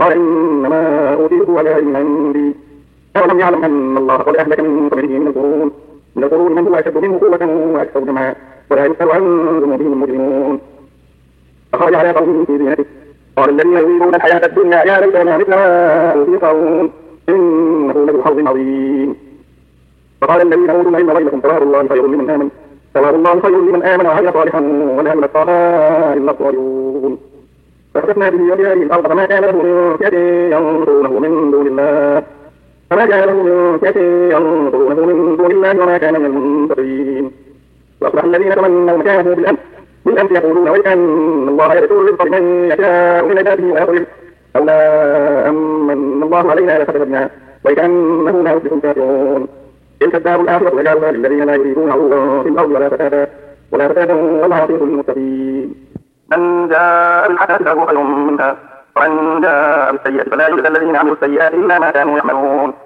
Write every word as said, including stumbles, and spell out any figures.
قال إنما أوتيته على علم عندي أولم يعلم أن الله قد أهلك من قبله من القرون من القرون من هو أشد منه قوة وأكثر جمعا ولا يسأل عن ذنوبهم المجرمون فخرج على قومه في زينته قال الذين يريدون الحياة الدنيا يا ليتنا مثل ما أوتي قارون إنه لذو حظ عظيم فقال الذين أوتوا العلم ويلكم ثواب الله خير لمن آمن ثواب الله خير لمن آمن وعمل صالحا ولا يلقاها إلا الصابرون فخسفنا به وبداره الأرض فما كان له من فئة ينصرونه من دون الله فما كان له من فئة ينصرونه من دون الله وما كان من المنتصرين وأصبح الذين تمنوا مكانه بالأمس بالأمس يقولون ويكأن الله يبسط الرزق لمن يشاء من عباده ويقدر لولا أمن الله علينا لخسفنا ويكأنه لا يفلح الكافرون تلك الدار الآخرة نجعلها للذين لا يريدون علوا في الأرض ولا فسادا ولا فسادا والعاقبة للمتقين من جاء بالحسنة فله خير منها ومن جاء بالسيئة فلا يجزى الذين عملوا السيئات إلا ما كانوا يعملون